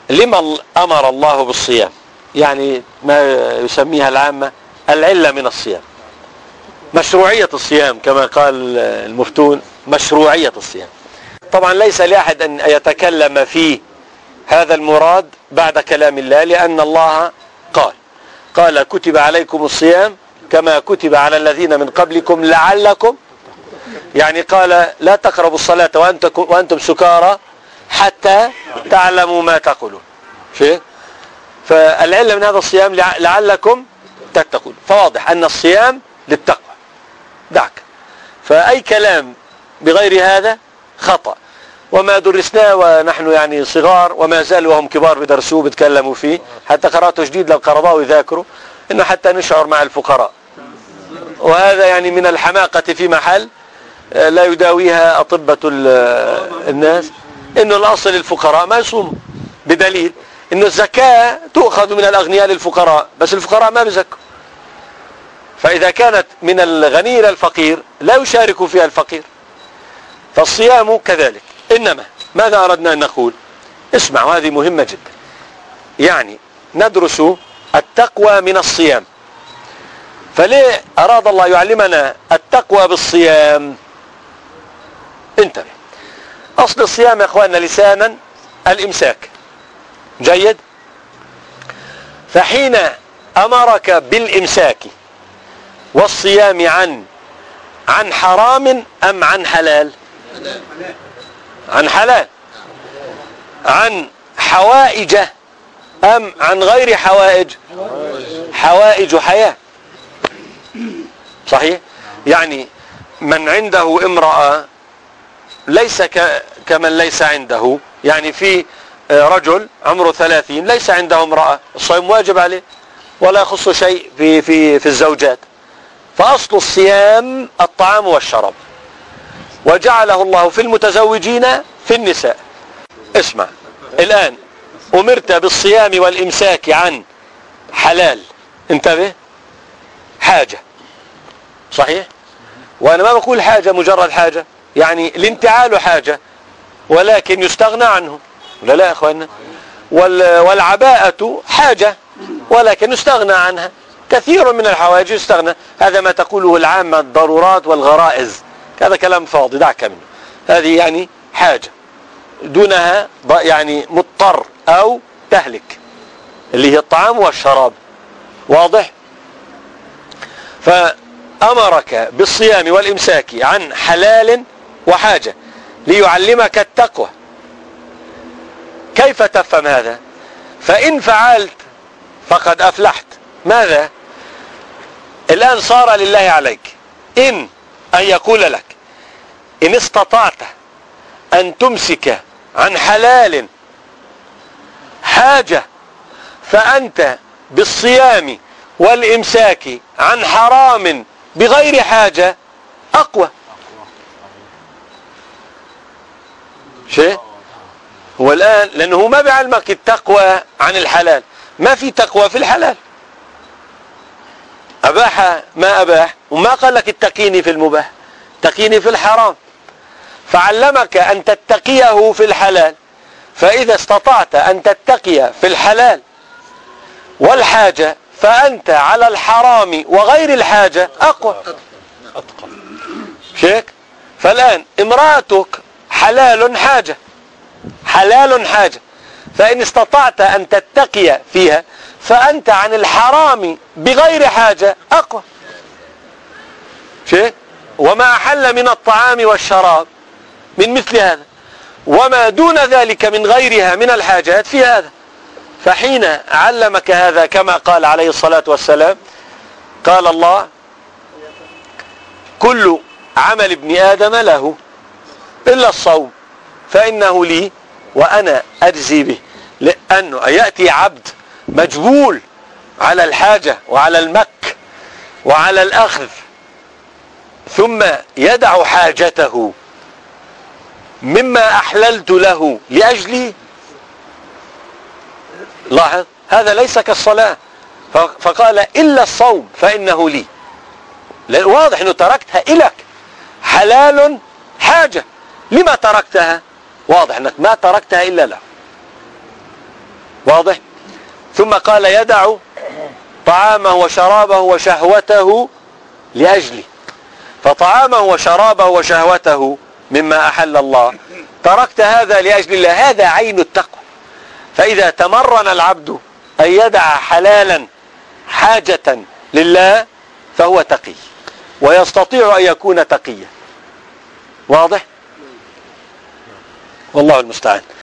لما أمر الله بالصيام؟ يعني ما يسميها العامة العلة من الصيام، مشروعية الصيام كما قال المفتون، مشروعية الصيام. طبعا ليس لأحد أن يتكلم في هذا المراد بعد كلام الله، لأن الله قال كتب عليكم الصيام كما كتب على الذين من قبلكم لعلكم، يعني قال لا تقربوا الصلاة وأنتم سكارى حتى تعلموا ما تقولون. فالعلة من هذا الصيام لعلكم تتقون، فواضح أن الصيام للتقوى. دعك، فأي كلام بغير هذا خطأ، وما درسناه ونحن يعني صغار وما زالوا وهم كبار بدرسوه بيتكلموا فيه، حتى قرأته جديد لو قرضاه ويذاكروا إنه حتى نشعر مع الفقراء، وهذا يعني من الحماقة في محل لا يداويها أطباء الناس، إنه الأصل الفقراء ما يصوموا، بدليل إنه الزكاة تؤخذ من الأغنياء للفقراء، بس الفقراء ما بيزكوا. فإذا كانت من الغني إلى الفقير لا يشارك فيها الفقير، فالصيام كذلك. إنما ماذا أردنا أن نقول؟ اسمعوا، هذه مهمة جدا. يعني ندرس التقوى من الصيام. فليه أراد الله يعلمنا التقوى بالصيام؟ انتبه، أصل الصيام يا أخواننا لسانا الإمساك، جيد؟ فحين أمرك بالإمساك والصيام عن حرام أم عن حلال؟ عن حلال. عن حوائج أم عن غير حوائج؟ حوائج حياة، صحيح؟ يعني من عنده امرأة ليس كمن ليس عنده، يعني في رجل عمره 30 ليس عنده امرأة، الصيام واجب عليه ولا يخص شيء في الزوجات. فأصل الصيام الطعام والشراب، وجعله الله في المتزوجين في النساء. اسمع، الآن أمرت بالصيام والإمساك عن حلال، انتبه، حاجة، صحيح؟ وأنا ما بقول حاجة مجرد حاجة، يعني الانتعال حاجة ولكن يستغنى عنه، لا يا أخوانا؟ والعباءة حاجة ولكن يستغنى عنها، كثير من الحوائج يستغنى. هذا ما تقوله العامة، الضرورات والغرائز، هذا كلام فاضي، دعك منه. هذه يعني حاجة دونها يعني مضطر أو تهلك، اللي هي الطعام والشراب، واضح؟ فأمرك بالصيام والإمساك عن حلال وحاجة ليعلمك التقوى. كيف تفهم هذا؟ فإن فعلت فقد أفلحت. ماذا؟ الآن صار لله عليك أن يقول لك إن استطعت أن تمسك عن حلال حاجة فأنت بالصيام والإمساك عن حرام بغير حاجة أقوى. شيء هو الآن لأنه ما بعلمك التقوى عن الحلال، ما في تقوى في الحلال، أباح ما أباح، وما قال لك اتقيني في المباح، اتقيني في الحرام، فعلمك أن تتقيه في الحلال. فإذا استطعت أن تتقي في الحلال والحاجة فأنت على الحرام وغير الحاجة أقوى، أتقى. شيك؟ فالآن امرأتك حلال حاجة، حلال حاجة، فإن استطعت أن تتقي فيها فأنت عن الحرام بغير حاجة أقوى. شيء؟ وما أحل من الطعام والشراب من مثل هذا، وما دون ذلك من غيرها من الحاجات في هذا. فحين علمك هذا كما قال عليه الصلاة والسلام، قال الله كل عمل ابن آدم له إلا الصوم فإنه لي وأنا أجزي به. لأنه يأتي عبد مجبول على الحاجة وعلى المك وعلى الأخذ ثم يدع حاجته مما أحللت له لأجلي، لاحظ هذا ليس كالصلاة. فقال إلا الصوم فإنه لي، واضح أنه تركتها إلك، حلال حاجة، لما تركتها؟ واضح أنك ما تركتها إلا له. واضح؟ ثم قال يدع طعامه وشرابه وشهوته لأجله، فطعامه وشرابه وشهوته مما أحل الله، تركت هذا لأجل الله، هذا عين التقوى. فإذا تمرن العبد أن يدع حلالا حاجة لله فهو تقي، ويستطيع أن يكون تقيا. واضح؟ والله المستعان.